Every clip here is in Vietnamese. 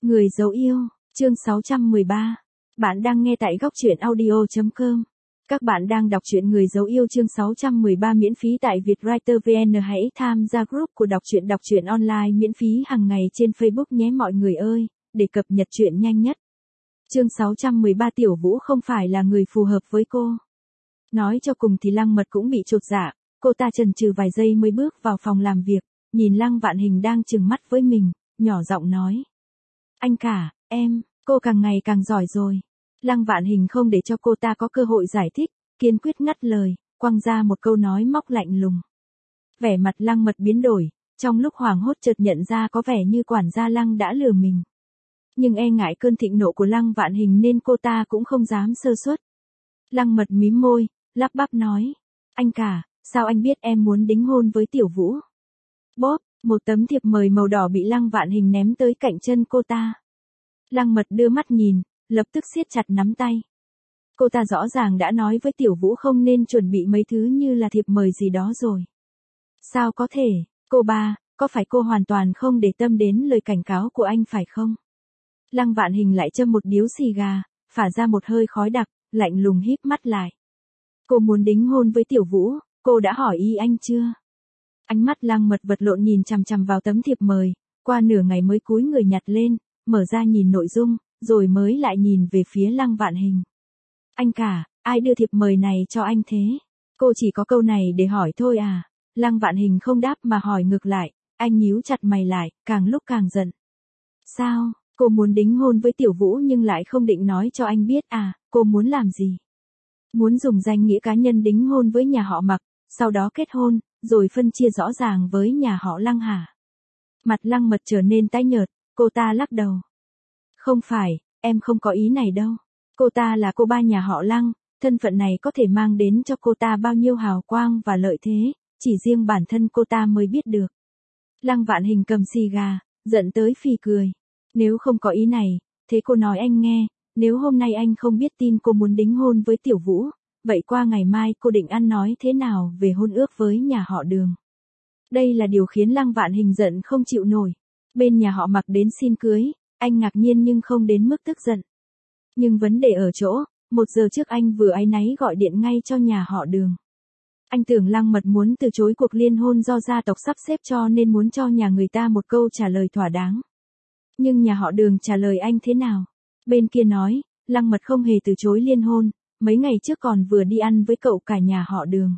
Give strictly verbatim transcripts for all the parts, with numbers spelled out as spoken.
Người dấu yêu, chương sáu trăm mười ba. Bạn đang nghe tại góc truyện audio chấm com. Các bạn đang đọc truyện Người dấu yêu chương sáu trăm mười ba miễn phí tại Vietwriter vê en. Hãy tham gia group của đọc truyện đọc truyện online miễn phí hàng ngày trên Facebook nhé mọi người ơi, để cập nhật truyện nhanh nhất. Chương sáu trăm mười ba Tiểu Vũ không phải là người phù hợp với cô. Nói cho cùng thì Lăng Mật cũng bị chột dạ, cô ta chần chừ vài giây mới bước vào phòng làm việc, nhìn Lăng Vạn Hình đang trừng mắt với mình, nhỏ giọng nói. Anh cả, em, cô càng ngày càng giỏi rồi. Lăng Vạn Hình không để cho cô ta có cơ hội giải thích, kiên quyết ngắt lời, quăng ra một câu nói móc lạnh lùng. Vẻ mặt Lăng Mật biến đổi, trong lúc hoảng hốt chợt nhận ra có vẻ như quản gia Lăng đã lừa mình. Nhưng e ngại cơn thịnh nộ của Lăng Vạn Hình nên cô ta cũng không dám sơ suất. Lăng Mật mím môi, lắp bắp nói, anh cả, sao anh biết em muốn đính hôn với Tiểu Vũ? Bóp, một tấm thiệp mời màu đỏ bị Lăng Vạn Hình ném tới cạnh chân cô ta. Lăng Mật đưa mắt nhìn, lập tức siết chặt nắm tay. Cô ta rõ ràng đã nói với Tiểu Vũ không nên chuẩn bị mấy thứ như là thiệp mời gì đó rồi. Sao có thể, cô ba, có phải cô hoàn toàn không để tâm đến lời cảnh cáo của anh phải không? Lăng Vạn Hình lại châm một điếu xì gà, phả ra một hơi khói đặc, lạnh lùng híp mắt lại. Cô muốn đính hôn với Tiểu Vũ, cô đã hỏi ý anh chưa? Ánh mắt Lăng Mật vật lộn nhìn chằm chằm vào tấm thiệp mời, qua nửa ngày mới cúi người nhặt lên, mở ra nhìn nội dung, rồi mới lại nhìn về phía Lăng Vạn Hình. Anh cả, ai đưa thiệp mời này cho anh thế? Cô chỉ có câu này để hỏi thôi à? Lăng Vạn Hình không đáp mà hỏi ngược lại, anh nhíu chặt mày lại, càng lúc càng giận. Sao, cô muốn đính hôn với Tiểu Vũ nhưng lại không định nói cho anh biết à, cô muốn làm gì? Muốn dùng danh nghĩa cá nhân đính hôn với nhà họ Mặc, sau đó kết hôn, rồi phân chia rõ ràng với nhà họ Lăng hả? Mặt Lăng Mật trở nên tái nhợt, cô ta lắc đầu. Không phải, em không có ý này đâu. Cô ta là cô ba nhà họ Lăng, thân phận này có thể mang đến cho cô ta bao nhiêu hào quang và lợi thế, chỉ riêng bản thân cô ta mới biết được. Lăng Vạn Hình cầm xì gà, giận tới phì cười. Nếu không có ý này, thế cô nói anh nghe, nếu hôm nay anh không biết tin cô muốn đính hôn với Tiểu Vũ, vậy qua ngày mai cô định ăn nói thế nào về hôn ước với nhà họ Đường? Đây là điều khiến Lăng Vạn Hình giận không chịu nổi. Bên nhà họ Mặc đến xin cưới, anh ngạc nhiên nhưng không đến mức tức giận. Nhưng vấn đề ở chỗ, một giờ trước anh vừa áy náy gọi điện ngay cho nhà họ Đường. Anh tưởng Lăng Mật muốn từ chối cuộc liên hôn do gia tộc sắp xếp cho nên muốn cho nhà người ta một câu trả lời thỏa đáng. Nhưng nhà họ Đường trả lời anh thế nào? Bên kia nói, Lăng Mật không hề từ chối liên hôn, mấy ngày trước còn vừa đi ăn với cậu cả nhà họ Đường.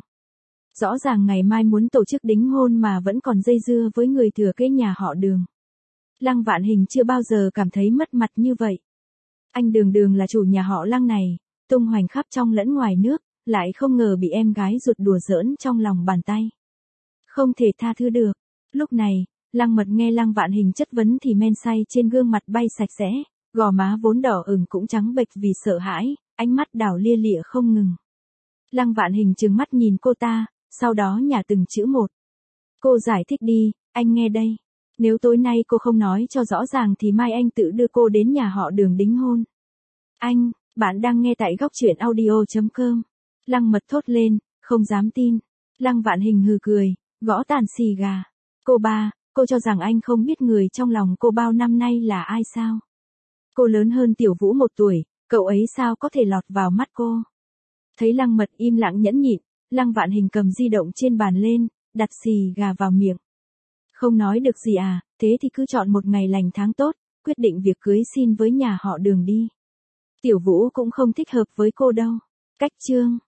Rõ ràng ngày mai muốn tổ chức đính hôn mà vẫn còn dây dưa với người thừa kế nhà họ Đường. Lăng Vạn Hình chưa bao giờ cảm thấy mất mặt như vậy. Anh Đường Đường là chủ nhà họ Lăng này, tung hoành khắp trong lẫn ngoài nước, lại không ngờ bị em gái ruột đùa giỡn trong lòng bàn tay. Không thể tha thứ được. Lúc này, Lăng Mật nghe Lăng Vạn Hình chất vấn thì men say trên gương mặt bay sạch sẽ, gò má vốn đỏ ửng cũng trắng bệch vì sợ hãi, ánh mắt đảo lia lịa không ngừng. Lăng Vạn Hình trừng mắt nhìn cô ta, sau đó nhả từng chữ một. Cô giải thích đi, anh nghe đây. Nếu tối nay cô không nói cho rõ ràng thì mai anh tự đưa cô đến nhà họ Đường đính hôn. Anh, bạn đang nghe tại góc truyện audio chấm com. Lăng Mật thốt lên, không dám tin. Lăng Vạn Hình hừ cười, gõ tàn xì gà. Cô ba, cô cho rằng anh không biết người trong lòng cô bao năm nay là ai sao? Cô lớn hơn Tiểu Vũ một tuổi, cậu ấy sao có thể lọt vào mắt cô? Thấy Lăng Mật im lặng nhẫn nhịn, Lăng Vạn Hình cầm di động trên bàn lên, đặt xì gà vào miệng. Không nói được gì à, thế thì cứ chọn một ngày lành tháng tốt, quyết định việc cưới xin với nhà họ Đường đi. Tiểu Vũ cũng không thích hợp với cô đâu. Cách chương